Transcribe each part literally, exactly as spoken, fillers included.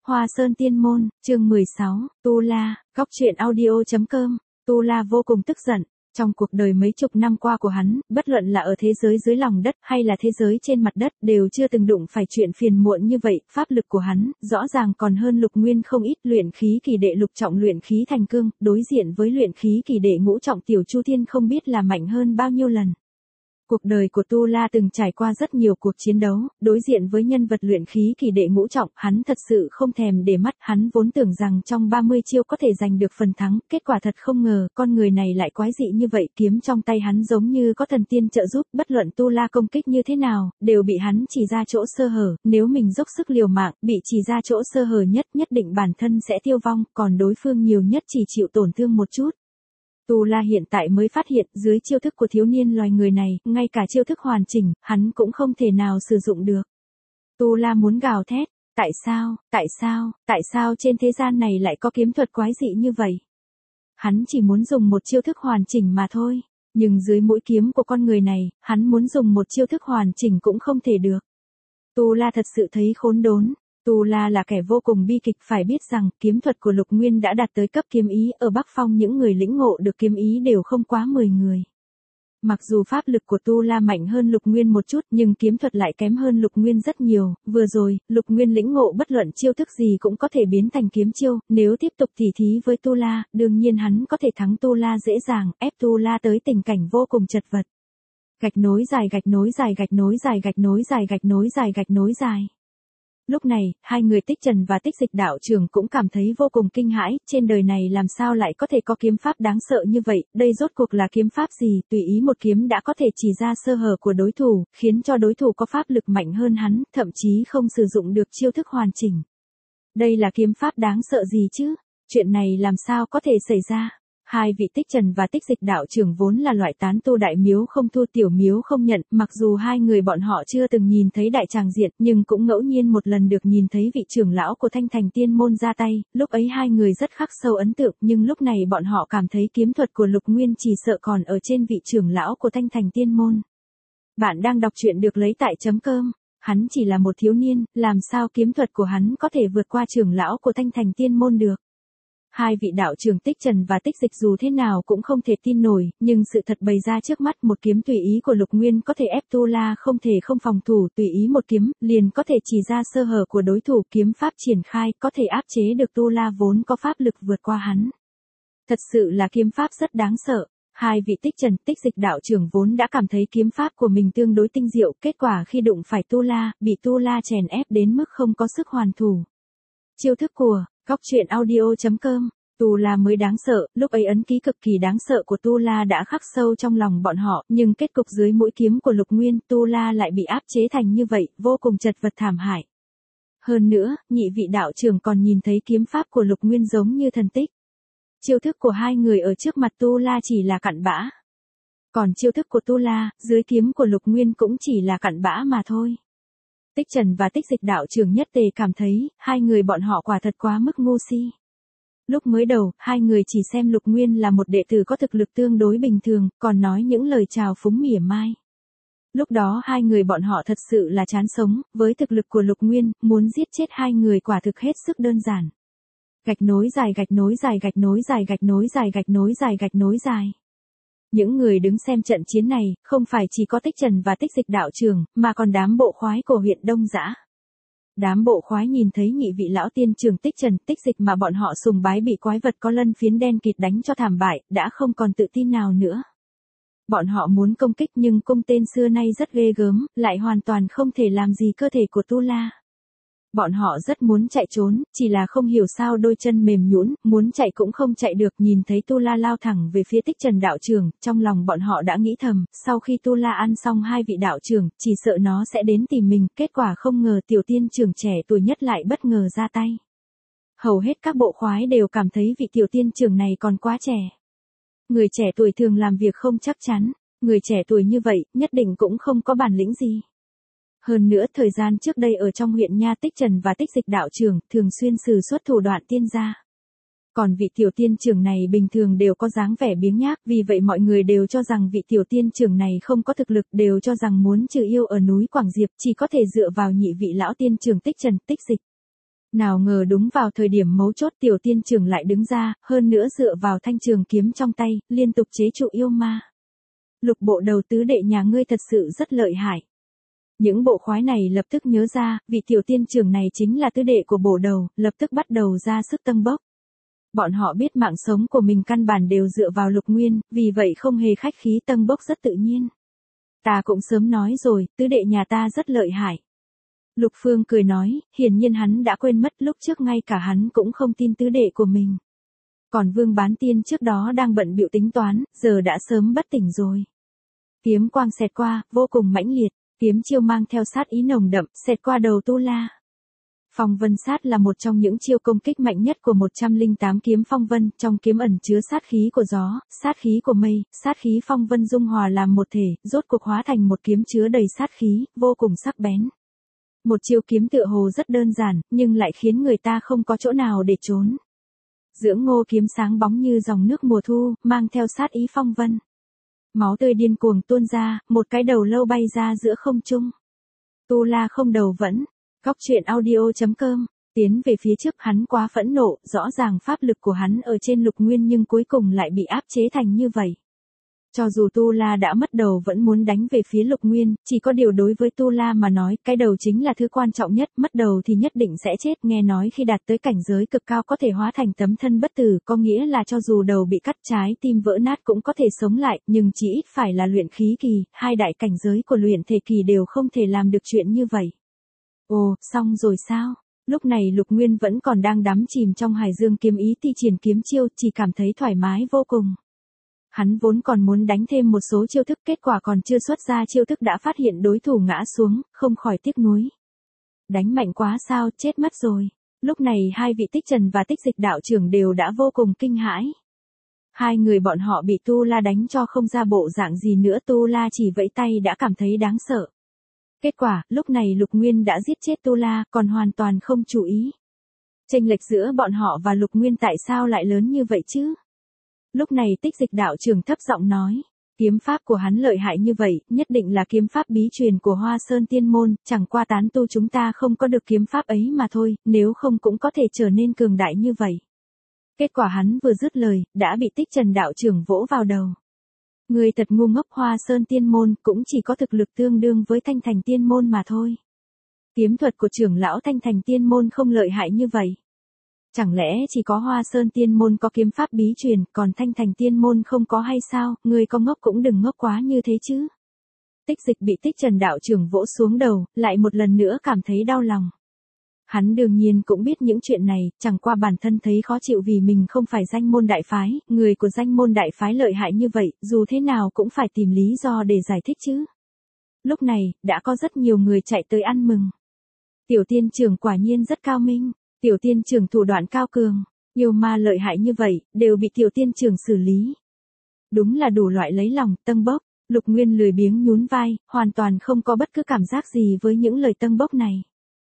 Hoa Sơn Tiên Môn, chương mười sáu, Tu La, góc truyện audio chấm com. Tu La vô cùng tức giận. Trong cuộc đời mấy chục năm qua của hắn, bất luận là ở thế giới dưới lòng đất hay là thế giới trên mặt đất, đều chưa từng đụng phải chuyện phiền muộn như vậy. Pháp lực của hắn, rõ ràng còn hơn Lục Nguyên không ít. Luyện khí kỳ đệ lục trọng luyện khí thành cương, đối diện với luyện khí kỳ đệ ngũ trọng Tiểu Chu Thiên không biết là mạnh hơn bao nhiêu lần. Cuộc đời của Tu La từng trải qua rất nhiều cuộc chiến đấu, đối diện với nhân vật luyện khí kỳ đệ ngũ trọng, hắn thật sự không thèm để mắt. Hắn vốn tưởng rằng trong ba mươi chiêu có thể giành được phần thắng, kết quả thật không ngờ, con người này lại quái dị như vậy. Kiếm trong tay hắn giống như có thần tiên trợ giúp, bất luận Tu La công kích như thế nào, đều bị hắn chỉ ra chỗ sơ hở. Nếu mình dốc sức liều mạng, bị chỉ ra chỗ sơ hở nhất, nhất định bản thân sẽ tiêu vong, còn đối phương nhiều nhất chỉ chịu tổn thương một chút. Tu La hiện tại mới phát hiện, dưới chiêu thức của thiếu niên loài người này, ngay cả chiêu thức hoàn chỉnh, hắn cũng không thể nào sử dụng được. Tu La muốn gào thét, tại sao, tại sao, tại sao trên thế gian này lại có kiếm thuật quái dị như vậy? Hắn chỉ muốn dùng một chiêu thức hoàn chỉnh mà thôi, nhưng dưới mũi kiếm của con người này, hắn muốn dùng một chiêu thức hoàn chỉnh cũng không thể được. Tu La thật sự thấy khốn đốn. Tu La là kẻ vô cùng bi kịch, phải biết rằng, kiếm thuật của Lục Nguyên đã đạt tới cấp kiếm ý, ở Bắc Phong những người lĩnh ngộ được kiếm ý đều không quá mười người. Mặc dù pháp lực của Tu La mạnh hơn Lục Nguyên một chút, nhưng kiếm thuật lại kém hơn Lục Nguyên rất nhiều. Vừa rồi, Lục Nguyên lĩnh ngộ bất luận chiêu thức gì cũng có thể biến thành kiếm chiêu, nếu tiếp tục tỉ thí với Tu La, đương nhiên hắn có thể thắng Tu La dễ dàng, ép Tu La tới tình cảnh vô cùng chật vật. Gạch nối dài gạch nối dài gạch nối dài gạch nối dài gạch nối dài gạch nối dài. Lúc này, hai người Tích Trần và Tích Dịch đạo trưởng cũng cảm thấy vô cùng kinh hãi, trên đời này làm sao lại có thể có kiếm pháp đáng sợ như vậy, đây rốt cuộc là kiếm pháp gì, tùy ý một kiếm đã có thể chỉ ra sơ hở của đối thủ, khiến cho đối thủ có pháp lực mạnh hơn hắn, thậm chí không sử dụng được chiêu thức hoàn chỉnh. Đây là kiếm pháp đáng sợ gì chứ? Chuyện này làm sao có thể xảy ra? Hai vị Tích Trần và Tích Dịch đạo trưởng vốn là loại tán tu đại miếu không thua tiểu miếu không nhận, mặc dù hai người bọn họ chưa từng nhìn thấy đại tràng diện, nhưng cũng ngẫu nhiên một lần được nhìn thấy vị trưởng lão của Thanh Thành Tiên Môn ra tay, lúc ấy hai người rất khắc sâu ấn tượng, nhưng lúc này bọn họ cảm thấy kiếm thuật của Lục Nguyên chỉ sợ còn ở trên vị trưởng lão của Thanh Thành Tiên Môn. Bạn đang đọc truyện được lấy tại chấm com, hắn chỉ là một thiếu niên, làm sao kiếm thuật của hắn có thể vượt qua trưởng lão của Thanh Thành Tiên Môn được? Hai vị đạo trưởng Tích Trần và Tích Dịch dù thế nào cũng không thể tin nổi, nhưng sự thật bày ra trước mắt, một kiếm tùy ý của Lục Nguyên có thể ép Tu La không thể không phòng thủ, tùy ý một kiếm, liền có thể chỉ ra sơ hở của đối thủ, kiếm pháp triển khai, có thể áp chế được Tu La vốn có pháp lực vượt qua hắn. Thật sự là kiếm pháp rất đáng sợ. Hai vị Tích Trần, Tích Dịch đạo trưởng vốn đã cảm thấy kiếm pháp của mình tương đối tinh diệu, kết quả khi đụng phải Tu La, bị Tu La chèn ép đến mức không có sức hoàn thủ. Chiêu thức của góc truyện audio chấm com. Tu La mới đáng sợ, lúc ấy ấn ký cực kỳ đáng sợ của Tu La đã khắc sâu trong lòng bọn họ, nhưng kết cục dưới mũi kiếm của Lục Nguyên, Tu La lại bị áp chế thành như vậy, vô cùng chật vật thảm hại. Hơn nữa, nhị vị đạo trưởng còn nhìn thấy kiếm pháp của Lục Nguyên giống như thần tích. Chiêu thức của hai người ở trước mặt Tu La chỉ là cặn bã. Còn chiêu thức của Tu La, dưới kiếm của Lục Nguyên cũng chỉ là cặn bã mà thôi. Tích Trần và Tích Dịch đạo trưởng nhất tề cảm thấy, hai người bọn họ quả thật quá mức ngu si. Lúc mới đầu, hai người chỉ xem Lục Nguyên là một đệ tử có thực lực tương đối bình thường, còn nói những lời chào phúng mỉa mai. Lúc đó hai người bọn họ thật sự là chán sống, với thực lực của Lục Nguyên, muốn giết chết hai người quả thực hết sức đơn giản. Gạch nối dài gạch nối dài gạch nối dài gạch nối dài gạch nối dài gạch nối dài. Những người đứng xem trận chiến này, không phải chỉ có Tích Trần và Tích Dịch đạo trưởng, mà còn đám bộ khoái của huyện Đông Dã. Đám bộ khoái nhìn thấy nhị vị lão tiên trưởng Tích Trần, Tích Dịch mà bọn họ sùng bái bị quái vật có lân phiến đen kịt đánh cho thảm bại, đã không còn tự tin nào nữa. Bọn họ muốn công kích nhưng cung tên xưa nay rất ghê gớm, lại hoàn toàn không thể làm gì cơ thể của Tu La. Bọn họ rất muốn chạy trốn, chỉ là không hiểu sao đôi chân mềm nhũn, muốn chạy cũng không chạy được. Nhìn thấy Tu La lao thẳng về phía Tích Trần đạo trưởng, trong lòng bọn họ đã nghĩ thầm, sau khi Tu La ăn xong hai vị đạo trưởng, chỉ sợ nó sẽ đến tìm mình, kết quả không ngờ tiểu tiên trưởng trẻ tuổi nhất lại bất ngờ ra tay. Hầu hết các bộ khoái đều cảm thấy vị tiểu tiên trưởng này còn quá trẻ. Người trẻ tuổi thường làm việc không chắc chắn, người trẻ tuổi như vậy, nhất định cũng không có bản lĩnh gì. Hơn nữa thời gian trước đây ở trong huyện Nha, Tích Trần và Tích Dịch đạo trưởng thường xuyên sử xuất thủ đoạn tiên gia. Còn vị tiểu tiên trưởng này bình thường đều có dáng vẻ biếng nhác, vì vậy mọi người đều cho rằng vị tiểu tiên trưởng này không có thực lực, đều cho rằng muốn trừ yêu ở núi Quảng Diệp chỉ có thể dựa vào nhị vị lão tiên trưởng Tích Trần, Tích Dịch. Nào ngờ đúng vào thời điểm mấu chốt tiểu tiên trưởng lại đứng ra, hơn nữa dựa vào thanh trường kiếm trong tay, liên tục chế trụ yêu ma. Lục bộ đầu tứ đệ nhà ngươi thật sự rất lợi hại. Những bộ khoái này lập tức nhớ ra, vị tiểu tiên trưởng này chính là tứ đệ của bộ đầu, lập tức bắt đầu ra sức tâng bốc. Bọn họ biết mạng sống của mình căn bản đều dựa vào Lục Nguyên, vì vậy không hề khách khí tâng bốc rất tự nhiên. Ta cũng sớm nói rồi, tứ đệ nhà ta rất lợi hại. Lục Phương cười nói, hiển nhiên hắn đã quên mất lúc trước ngay cả hắn cũng không tin tứ đệ của mình. Còn Vương Bán Tiên trước đó đang bận bịu tính toán, giờ đã sớm bất tỉnh rồi. Kiếm quang xẹt qua, vô cùng mãnh liệt, kiếm chiêu mang theo sát ý nồng đậm, xẹt qua đầu Tu La. Phong vân sát là một trong những chiêu công kích mạnh nhất của một trăm lẻ tám kiếm phong vân, trong kiếm ẩn chứa sát khí của gió, sát khí của mây, sát khí phong vân dung hòa làm một thể, rốt cuộc hóa thành một kiếm chứa đầy sát khí, vô cùng sắc bén. Một chiêu kiếm tựa hồ rất đơn giản, nhưng lại khiến người ta không có chỗ nào để trốn. Dưỡng ngô kiếm sáng bóng như dòng nước mùa thu, mang theo sát ý phong vân. Máu tươi điên cuồng tuôn ra, một cái đầu lâu bay ra giữa không trung. Tu La không đầu vẫn. Góc truyện audio chấm com. Tiến về phía trước hắn quá phẫn nộ, rõ ràng pháp lực của hắn ở trên Lục Nguyên nhưng cuối cùng lại bị áp chế thành như vậy. Cho dù Tu La đã mất đầu vẫn muốn đánh về phía Lục Nguyên, chỉ có điều đối với Tu La mà nói, cái đầu chính là thứ quan trọng nhất, mất đầu thì nhất định sẽ chết, nghe nói khi đạt tới cảnh giới cực cao có thể hóa thành tấm thân bất tử, có nghĩa là cho dù đầu bị cắt trái tim vỡ nát cũng có thể sống lại, nhưng chỉ ít phải là luyện khí kỳ, hai đại cảnh giới của luyện thể kỳ đều không thể làm được chuyện như vậy. Ồ, xong rồi sao? Lúc này Lục Nguyên vẫn còn đang đắm chìm trong hải dương kiếm ý thi triển kiếm chiêu, chỉ cảm thấy thoải mái vô cùng. Hắn vốn còn muốn đánh thêm một số chiêu thức, kết quả còn chưa xuất ra chiêu thức đã phát hiện đối thủ ngã xuống, không khỏi tiếc nuối. Đánh mạnh quá sao, chết mất rồi. Lúc này hai vị Tích Trần và Tích Dịch đạo trưởng đều đã vô cùng kinh hãi. Hai người bọn họ bị Tu La đánh cho không ra bộ dạng gì nữa, Tu La chỉ vẫy tay đã cảm thấy đáng sợ. Kết quả, lúc này Lục Nguyên đã giết chết Tu La, còn hoàn toàn không chú ý. Chênh lệch giữa bọn họ và Lục Nguyên tại sao lại lớn như vậy chứ? Lúc này Tích Dịch đạo trưởng thấp giọng nói, kiếm pháp của hắn lợi hại như vậy, nhất định là kiếm pháp bí truyền của Hoa Sơn Tiên Môn, chẳng qua tán tu chúng ta không có được kiếm pháp ấy mà thôi, nếu không cũng có thể trở nên cường đại như vậy. Kết quả hắn vừa dứt lời, đã bị Tích Trần đạo trưởng vỗ vào đầu. Người thật ngu ngốc, Hoa Sơn Tiên Môn cũng chỉ có thực lực tương đương với Thanh Thành Tiên Môn mà thôi. Kiếm thuật của trưởng lão Thanh Thành Tiên Môn không lợi hại như vậy. Chẳng lẽ chỉ có Hoa Sơn Tiên Môn có kiếm pháp bí truyền, còn Thanh Thành Tiên Môn không có hay sao, người có ngốc cũng đừng ngốc quá như thế chứ. Tích Dịch bị Tích Trần đạo trưởng vỗ xuống đầu, lại một lần nữa cảm thấy đau lòng. Hắn đương nhiên cũng biết những chuyện này, chẳng qua bản thân thấy khó chịu vì mình không phải danh môn đại phái, người của danh môn đại phái lợi hại như vậy, dù thế nào cũng phải tìm lý do để giải thích chứ. Lúc này, đã có rất nhiều người chạy tới ăn mừng. Tiểu tiên trưởng quả nhiên rất cao minh. Tiểu tiên trưởng thủ đoạn cao cường, yêu ma lợi hại như vậy, đều bị tiểu tiên trưởng xử lý. Đúng là đủ loại lấy lòng, tâng bốc. Lục Nguyên lười biếng nhún vai, hoàn toàn không có bất cứ cảm giác gì với những lời tâng bốc này.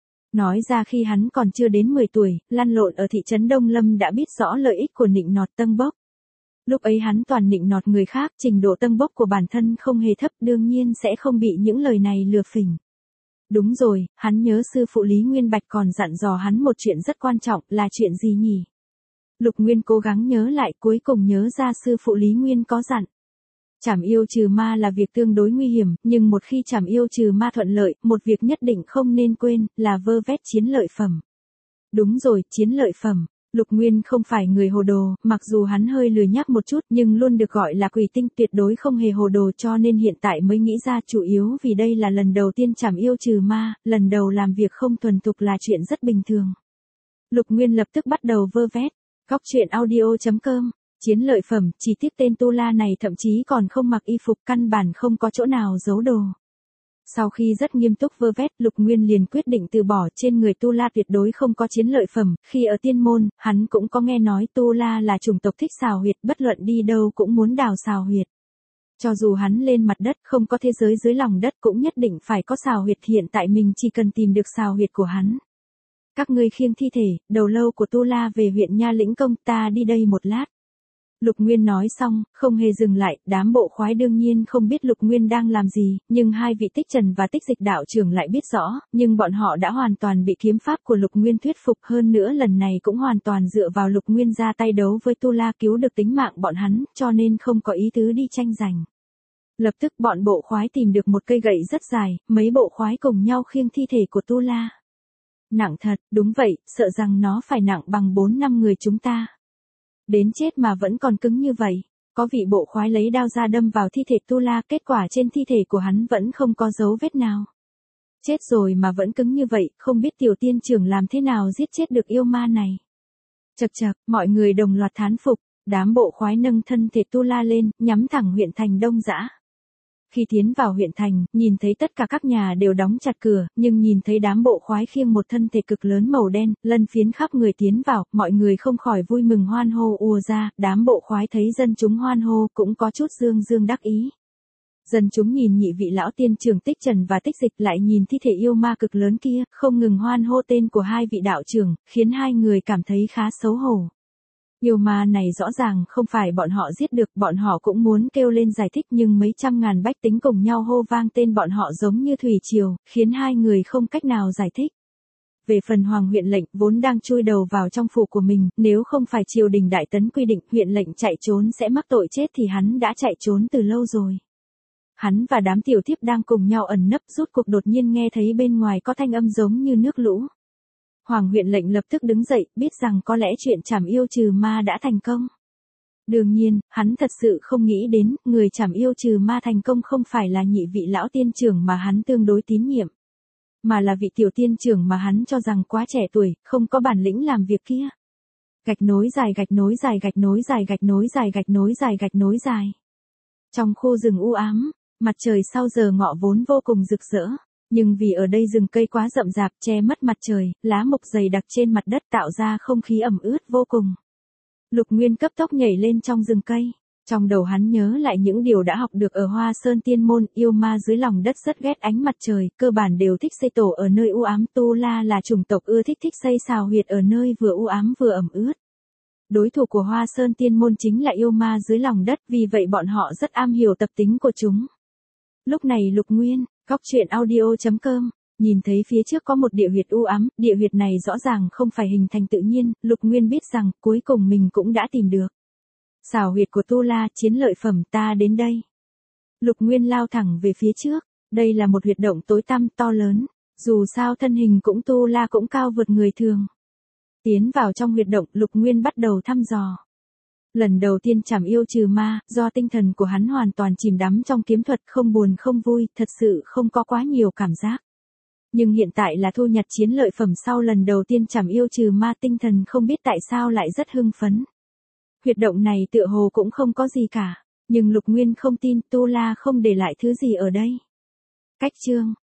Nói ra khi hắn còn chưa đến mười tuổi, lăn lộn ở thị trấn Đông Lâm đã biết rõ lợi ích của nịnh nọt tâng bốc. Lúc ấy hắn toàn nịnh nọt người khác, trình độ tâng bốc của bản thân không hề thấp, đương nhiên sẽ không bị những lời này lừa phỉnh. Đúng rồi, hắn nhớ sư phụ Lý Nguyên Bạch còn dặn dò hắn một chuyện rất quan trọng, là chuyện gì nhỉ? Lục Nguyên cố gắng nhớ lại, cuối cùng nhớ ra sư phụ Lý Nguyên có dặn. Trảm yêu trừ ma là việc tương đối nguy hiểm, nhưng một khi trảm yêu trừ ma thuận lợi, một việc nhất định không nên quên, là vơ vét chiến lợi phẩm. Đúng rồi, chiến lợi phẩm. Lục Nguyên không phải người hồ đồ, mặc dù hắn hơi lười nhác một chút nhưng luôn được gọi là quỷ tinh, tuyệt đối không hề hồ đồ, cho nên hiện tại mới nghĩ ra, chủ yếu vì đây là lần đầu tiên trảm yêu trừ ma, lần đầu làm việc không thuần thục là chuyện rất bình thường. Lục Nguyên lập tức bắt đầu vơ vét. Góc truyện audio chấm com. Chiến lợi phẩm, chỉ tiếc tên Tu La này thậm chí còn không mặc y phục, căn bản không có chỗ nào giấu đồ. Sau khi rất nghiêm túc vơ vét, Lục Nguyên liền quyết định từ bỏ, trên người Tu La tuyệt đối không có chiến lợi phẩm, khi ở tiên môn, hắn cũng có nghe nói Tu La là chủng tộc thích xào huyệt, bất luận đi đâu cũng muốn đào xào huyệt. Cho dù hắn lên mặt đất không có thế giới dưới lòng đất cũng nhất định phải có xào huyệt, hiện tại mình chỉ cần tìm được xào huyệt của hắn. Các ngươi khiêng thi thể, đầu lâu của Tu La về huyện Nha Lĩnh Công, ta đi đây một lát. Lục Nguyên nói xong, không hề dừng lại, đám bộ khoái đương nhiên không biết Lục Nguyên đang làm gì, nhưng hai vị Tích Trần và Tích Dịch đạo trưởng lại biết rõ, nhưng bọn họ đã hoàn toàn bị kiếm pháp của Lục Nguyên thuyết phục, hơn nữa lần này cũng hoàn toàn dựa vào Lục Nguyên ra tay đấu với Tu La cứu được tính mạng bọn hắn, cho nên không có ý tứ đi tranh giành. Lập tức bọn bộ khoái tìm được một cây gậy rất dài, mấy bộ khoái cùng nhau khiêng thi thể của Tu La. Nặng thật, đúng vậy, sợ rằng nó phải nặng bằng bốn năm người chúng ta. Đến chết mà vẫn còn cứng như vậy. Có vị bộ khoái lấy đao ra đâm vào thi thể Tu La, kết quả trên thi thể của hắn vẫn không có dấu vết nào. Chết rồi mà vẫn cứng như vậy, không biết tiểu tiên trưởng làm thế nào giết chết được yêu ma này. Chậc chậc, mọi người đồng loạt thán phục, đám bộ khoái nâng thân thể Tu La lên, nhắm thẳng huyện thành Đông Dã. Khi tiến vào huyện thành, nhìn thấy tất cả các nhà đều đóng chặt cửa, nhưng nhìn thấy đám bộ khoái khiêng một thân thể cực lớn màu đen, lân phiến khắp người tiến vào, mọi người không khỏi vui mừng hoan hô ùa ra, đám bộ khoái thấy dân chúng hoan hô cũng có chút dương dương đắc ý. Dân chúng nhìn nhị vị lão tiên trưởng Tích Trần và Tích Dịch lại nhìn thi thể yêu ma cực lớn kia, không ngừng hoan hô tên của hai vị đạo trưởng, khiến hai người cảm thấy khá xấu hổ. Yêu ma này rõ ràng không phải bọn họ giết được, bọn họ cũng muốn kêu lên giải thích nhưng mấy trăm ngàn bách tính cùng nhau hô vang tên bọn họ giống như thủy triều, khiến hai người không cách nào giải thích. Về phần Hoàng huyện lệnh vốn đang chui đầu vào trong phủ của mình, nếu không phải triều đình đại tấn quy định huyện lệnh chạy trốn sẽ mắc tội chết thì hắn đã chạy trốn từ lâu rồi. Hắn và đám tiểu thiếp đang cùng nhau ẩn nấp rút cuộc đột nhiên nghe thấy bên ngoài có thanh âm giống như nước lũ. Hoàng huyện lệnh lập tức đứng dậy, biết rằng có lẽ chuyện trảm yêu trừ ma đã thành công. Đương nhiên, hắn thật sự không nghĩ đến, người trảm yêu trừ ma thành công không phải là nhị vị lão tiên trưởng mà hắn tương đối tín nhiệm, mà là vị tiểu tiên trưởng mà hắn cho rằng quá trẻ tuổi, không có bản lĩnh làm việc kia. Gạch nối dài gạch nối dài gạch nối dài gạch nối dài gạch nối dài gạch nối dài. Trong khu rừng u ám, mặt trời sau giờ ngọ vốn vô cùng rực rỡ. Nhưng vì ở đây rừng cây quá rậm rạp che mất mặt trời, lá mục dày đặc trên mặt đất tạo ra không khí ẩm ướt vô cùng. Lục Nguyên cấp tốc nhảy lên trong rừng cây. Trong đầu hắn nhớ lại những điều đã học được ở Hoa Sơn Tiên Môn, yêu ma dưới lòng đất rất ghét ánh mặt trời, cơ bản đều thích xây tổ ở nơi u ám. Tu La là chủng tộc ưa thích thích xây xào huyệt ở nơi vừa u ám vừa ẩm ướt. Đối thủ của Hoa Sơn Tiên Môn chính là yêu ma dưới lòng đất, vì vậy bọn họ rất am hiểu tập tính của chúng. Lúc này Lục Nguyên, Góc Truyện Audio chấm com, nhìn thấy phía trước có một địa huyệt u ám, địa huyệt này rõ ràng không phải hình thành tự nhiên, Lục Nguyên biết rằng cuối cùng mình cũng đã tìm được. Xào huyệt của Tu La, chiến lợi phẩm, ta đến đây. Lục Nguyên lao thẳng về phía trước, đây là một huyệt động tối tăm to lớn, dù sao thân hình cũng Tu La cũng cao vượt người thường. Tiến vào trong huyệt động, Lục Nguyên bắt đầu thăm dò. Lần đầu tiên trảm yêu trừ ma, do tinh thần của hắn hoàn toàn chìm đắm trong kiếm thuật, không buồn không vui, thật sự không có quá nhiều cảm giác. Nhưng hiện tại là thu nhặt chiến lợi phẩm sau lần đầu tiên trảm yêu trừ ma, tinh thần không biết tại sao lại rất hưng phấn. Huyệt động này tựa hồ cũng không có gì cả, nhưng Lục Nguyên không tin Tu La không để lại thứ gì ở đây. Cách chương